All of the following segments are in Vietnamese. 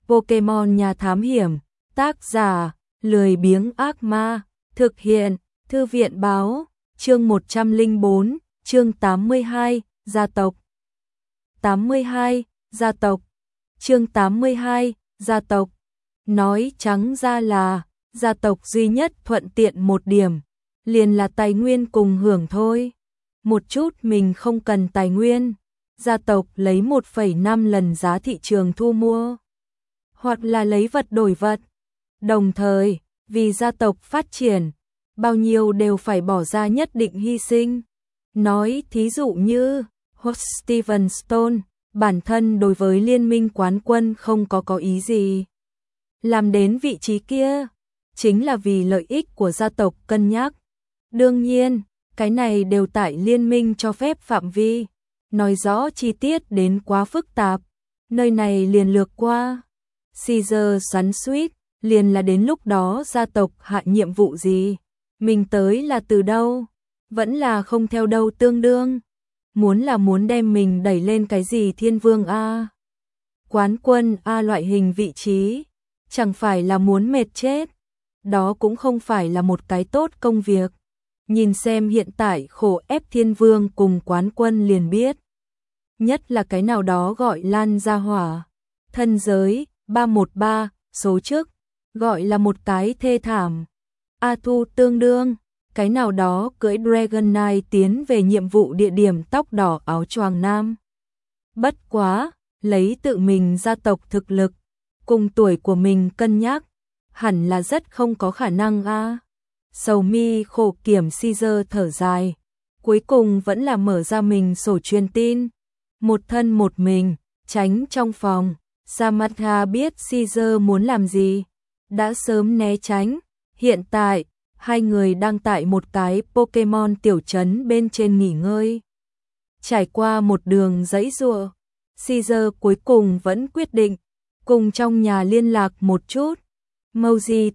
Pokemon Nhà Thám Hiểm, tác giả, lười biếng ác ma, thực hiện, Thư viện báo, chương 104, chương 82, gia tộc. 82, gia tộc. Chương 82, gia tộc. Nói trắng ra là, gia tộc duy nhất thuận tiện một điểm, liền là tài nguyên cùng hưởng thôi. Một chút mình không cần tài nguyên, gia tộc lấy 1,5 lần giá thị trường thu mua, hoặc là lấy vật đổi vật. Đồng thời, vì gia tộc phát triển, bao nhiêu đều phải bỏ ra nhất định hy sinh. Nói thí dụ như Holt Steven Stone, bản thân đối với liên minh quán quân không có ý gì. Làm đến vị trí kia, chính là vì lợi ích của gia tộc cân nhắc. Đương nhiên, cái này đều tại liên minh cho phép phạm vi. Nói rõ chi tiết đến quá phức tạp, nơi này liền lược qua. Caesar xoắn xuýt, liền là đến lúc đó gia tộc hạ nhiệm vụ gì, mình tới là từ đâu, vẫn là không theo đâu tương đương. Muốn đem mình đẩy lên cái gì thiên vương A, quán quân A loại hình vị trí, chẳng phải là muốn mệt chết. Đó cũng không phải là một cái tốt công việc. Nhìn xem hiện tại khổ ép thiên vương cùng quán quân liền biết. Nhất là cái nào đó gọi Lan gia hỏa, thân giới 313, số trước, gọi là một cái thê thảm. A Thu tương đương, cái nào đó cưỡi Dragon Knight tiến về nhiệm vụ địa điểm tóc đỏ áo choàng nam. Bất quá, lấy tự mình gia tộc thực lực, cùng tuổi của mình cân nhắc, hẳn là rất không có khả năng a. Sầu mi khổ kiểm Caesar thở dài, cuối cùng vẫn là mở ra mình sổ truyền tin. Một thân một mình, tránh trong phòng. Samantha biết Caesar muốn làm gì, đã sớm né tránh. Hiện tại, hai người đang tại một cái Pokemon tiểu trấn bên trên nghỉ ngơi. Trải qua một đường dãy giụa, Caesar cuối cùng vẫn quyết định cùng trong nhà liên lạc một chút. Mouji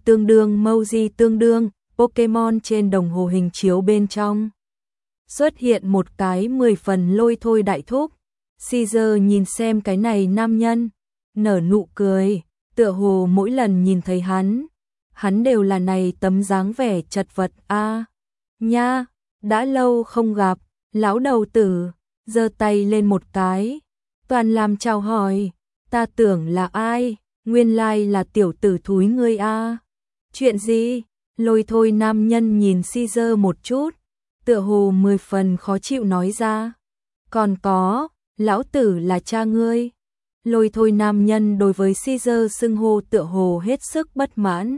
tương đương, Pokemon trên đồng hồ hình chiếu bên trong. Xuất hiện một cái 10 phần lôi thôi đại thúc. Caesar nhìn xem cái này nam nhân, nở nụ cười, tựa hồ mỗi lần nhìn thấy hắn đều là này tấm dáng vẻ chật vật a. Nha, đã lâu không gặp, lão đầu tử, giơ tay lên một cái, toàn làm chào hỏi, ta tưởng là ai, nguyên lai là tiểu tử thúi ngươi a. Chuyện gì? Lôi thôi nam nhân nhìn Caesar một chút, tựa hồ 10 phần khó chịu nói ra. Còn có, lão tử là cha ngươi. Lôi thôi nam nhân đối với Caesar xưng hô tựa hồ hết sức bất mãn.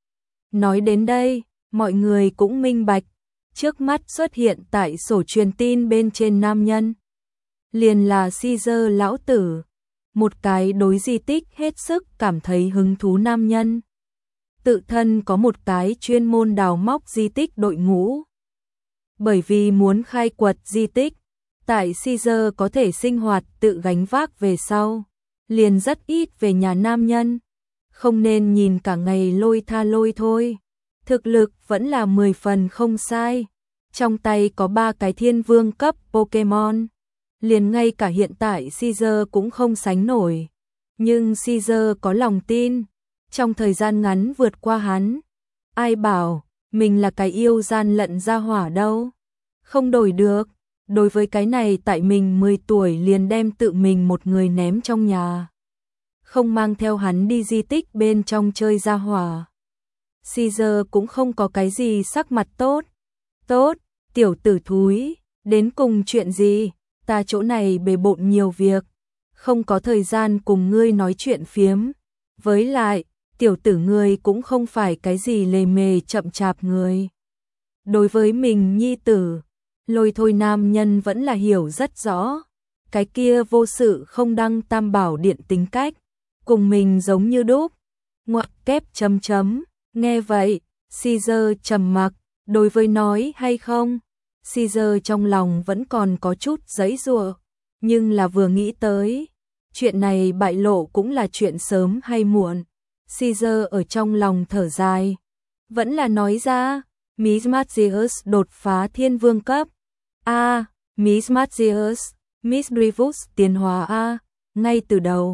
Nói đến đây, mọi người cũng minh bạch, trước mắt xuất hiện tại sổ truyền tin bên trên nam nhân, liền là Caesar lão tử, một cái đối di tích hết sức cảm thấy hứng thú nam nhân. Tự thân có một cái chuyên môn đào móc di tích đội ngũ. Bởi vì muốn khai quật di tích, tại Caesar có thể sinh hoạt tự gánh vác về sau, liền rất ít về nhà nam nhân. Không nên nhìn cả ngày lôi tha lôi thôi. Thực lực vẫn là 10 phần không sai. Trong tay có 3 cái thiên vương cấp Pokemon. Liền ngay cả hiện tại Caesar cũng không sánh nổi. Nhưng Caesar có lòng tin, trong thời gian ngắn vượt qua hắn. Ai bảo mình là cái yêu gian lận gia hỏa đâu. Không đổi được. Đối với cái này tại mình 10 tuổi liền đem tự mình một người ném trong nhà, không mang theo hắn đi di tích bên trong chơi gia hỏa. Caesar cũng không có cái gì sắc mặt tốt. Tốt, tiểu tử thúi, đến cùng chuyện gì? Ta chỗ này bề bộn nhiều việc, không có thời gian cùng ngươi nói chuyện phiếm. Với lại, tiểu tử ngươi cũng không phải cái gì lề mề chậm chạp người. Đối với mình nhi tử, lôi thôi nam nhân vẫn là hiểu rất rõ. Cái kia vô sự không đăng tam bảo điện tính cách, cùng mình giống như đúc. Ngoặc kép chấm chấm, nghe vậy, Caesar trầm mặc, đối với nói hay không. Caesar trong lòng vẫn còn có chút giãy giụa, nhưng là vừa nghĩ tới, chuyện này bại lộ cũng là chuyện sớm hay muộn. Caesar ở trong lòng thở dài, vẫn là nói ra, Miss Magius đột phá thiên vương cấp. Miss Magius, Miss Rivus tiến hóa ngay từ đầu,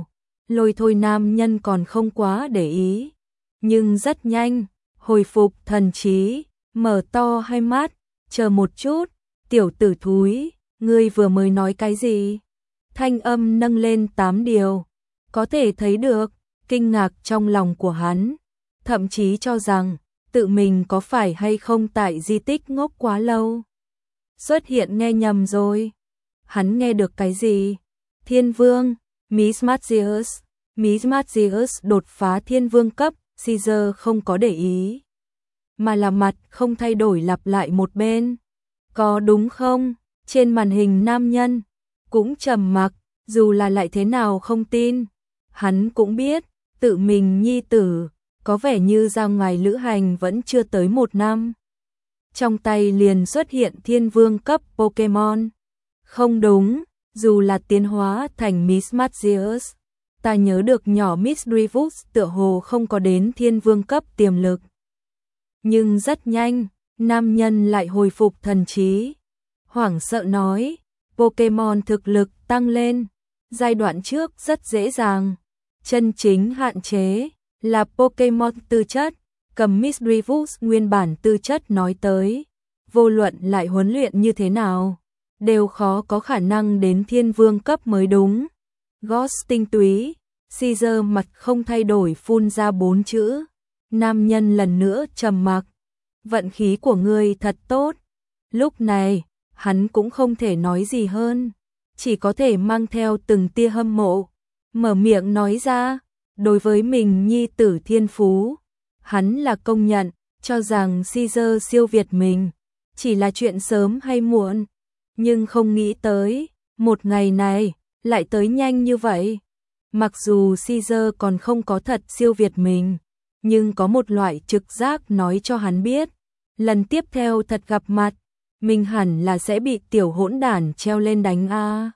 Lôi thôi nam nhân còn không quá để ý, nhưng rất nhanh, hồi phục thần trí, mở to hai mắt, chờ một chút, tiểu tử thúi, ngươi vừa mới nói cái gì? Thanh âm nâng lên 8 điều, có thể thấy được, kinh ngạc trong lòng của hắn, thậm chí cho rằng, tự mình có phải hay không tại di tích ngốc quá lâu. Xuất hiện nghe nhầm rồi. Hắn nghe được cái gì? Thiên vương, Miss Mathias đột phá thiên vương cấp, Caesar không có để ý. Mà là mặt không thay đổi lặp lại một bên. Có đúng không? Trên màn hình nam nhân, cũng trầm mặc, dù là lại thế nào không tin. Hắn cũng biết, tự mình nhi tử, có vẻ như ra ngoài lữ hành vẫn chưa tới 1 năm. Trong tay liền xuất hiện thiên vương cấp Pokemon. Không đúng, dù là tiến hóa thành Miss Mathias, ta nhớ được nhỏ Miss Rivus tựa hồ không có đến thiên vương cấp tiềm lực. Nhưng rất nhanh, nam nhân lại hồi phục thần trí. Hoảng sợ nói, Pokemon thực lực tăng lên, giai đoạn trước rất dễ dàng. Chân chính hạn chế là Pokemon tư chất, cầm Miss Rivus nguyên bản tư chất nói tới. Vô luận lại huấn luyện như thế nào, đều khó có khả năng đến thiên vương cấp mới đúng. Ghost tinh túy, Caesar mặt không thay đổi phun ra 4 chữ. Nam nhân lần nữa trầm mặc. Vận khí của ngươi thật tốt. Lúc này, hắn cũng không thể nói gì hơn, chỉ có thể mang theo từng tia hâm mộ, mở miệng nói ra, đối với mình nhi tử thiên phú, hắn là công nhận, cho rằng Caesar siêu việt mình, chỉ là chuyện sớm hay muộn, nhưng không nghĩ tới, một ngày này, lại tới nhanh như vậy. Mặc dù Caesar còn không có thật siêu việt mình, nhưng có một loại trực giác nói cho hắn biết, lần tiếp theo thật gặp mặt, mình hẳn là sẽ bị tiểu hỗn đản treo lên đánh a.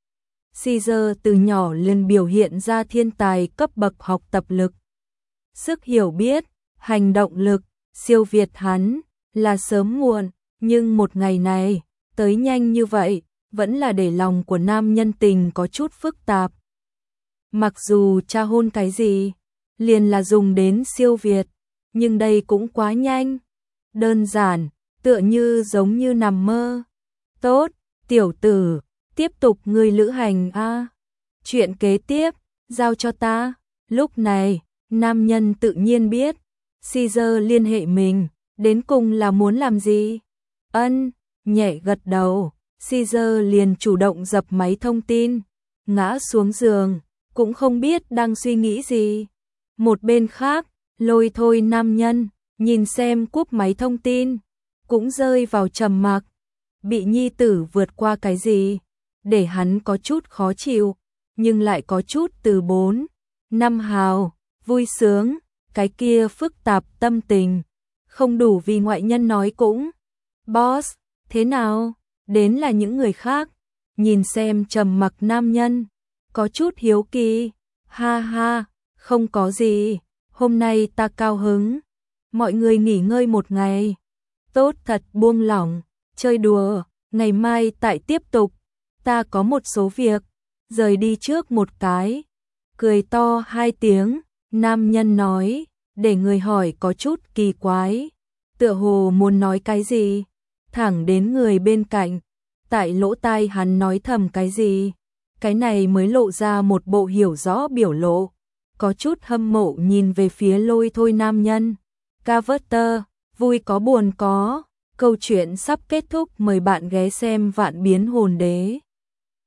Caesar từ nhỏ liền biểu hiện ra thiên tài cấp bậc học tập lực, sức hiểu biết, hành động lực, siêu việt hắn, là sớm muộn, nhưng một ngày này, tới nhanh như vậy, vẫn là để lòng của nam nhân tình có chút phức tạp. Mặc dù tra hôn cái gì, liền là dùng đến siêu việt, nhưng đây cũng quá nhanh, đơn giản, tựa như giống như nằm mơ. Tốt, tiểu tử, tiếp tục ngươi lữ hành a. Chuyện kế tiếp, giao cho ta. Lúc này, nam nhân tự nhiên biết, Caesar liên hệ mình, đến cùng là muốn làm gì? Ân, nhẹ gật đầu, Caesar liền chủ động dập máy thông tin, ngã xuống giường, cũng không biết đang suy nghĩ gì. Một bên khác, lôi thôi nam nhân, nhìn xem cúp máy thông tin, cũng rơi vào trầm mặc. Bị nhi tử vượt qua cái gì, để hắn có chút khó chịu, nhưng lại có chút từ 4, 5 hào, vui sướng, cái kia phức tạp tâm tình, không đủ vì ngoại nhân nói cũng. Boss, thế nào? Đến là những người khác, nhìn xem trầm mặc nam nhân, có chút hiếu kỳ, ha ha, không có gì, hôm nay ta cao hứng, mọi người nghỉ ngơi một ngày, tốt thật buông lỏng, chơi đùa, ngày mai tại tiếp tục, ta có một số việc, rời đi trước một cái, cười to 2 tiếng, nam nhân nói, để người hỏi có chút kỳ quái, tựa hồ muốn nói cái gì, thẳng đến người bên cạnh, tại lỗ tai hắn nói thầm cái gì, cái này mới lộ ra một bộ hiểu rõ biểu lộ, có chút hâm mộ nhìn về phía lôi thôi nam nhân. Carver, vui có buồn có, câu chuyện sắp kết thúc, mời bạn ghé xem Vạn Biến Hồn Đế.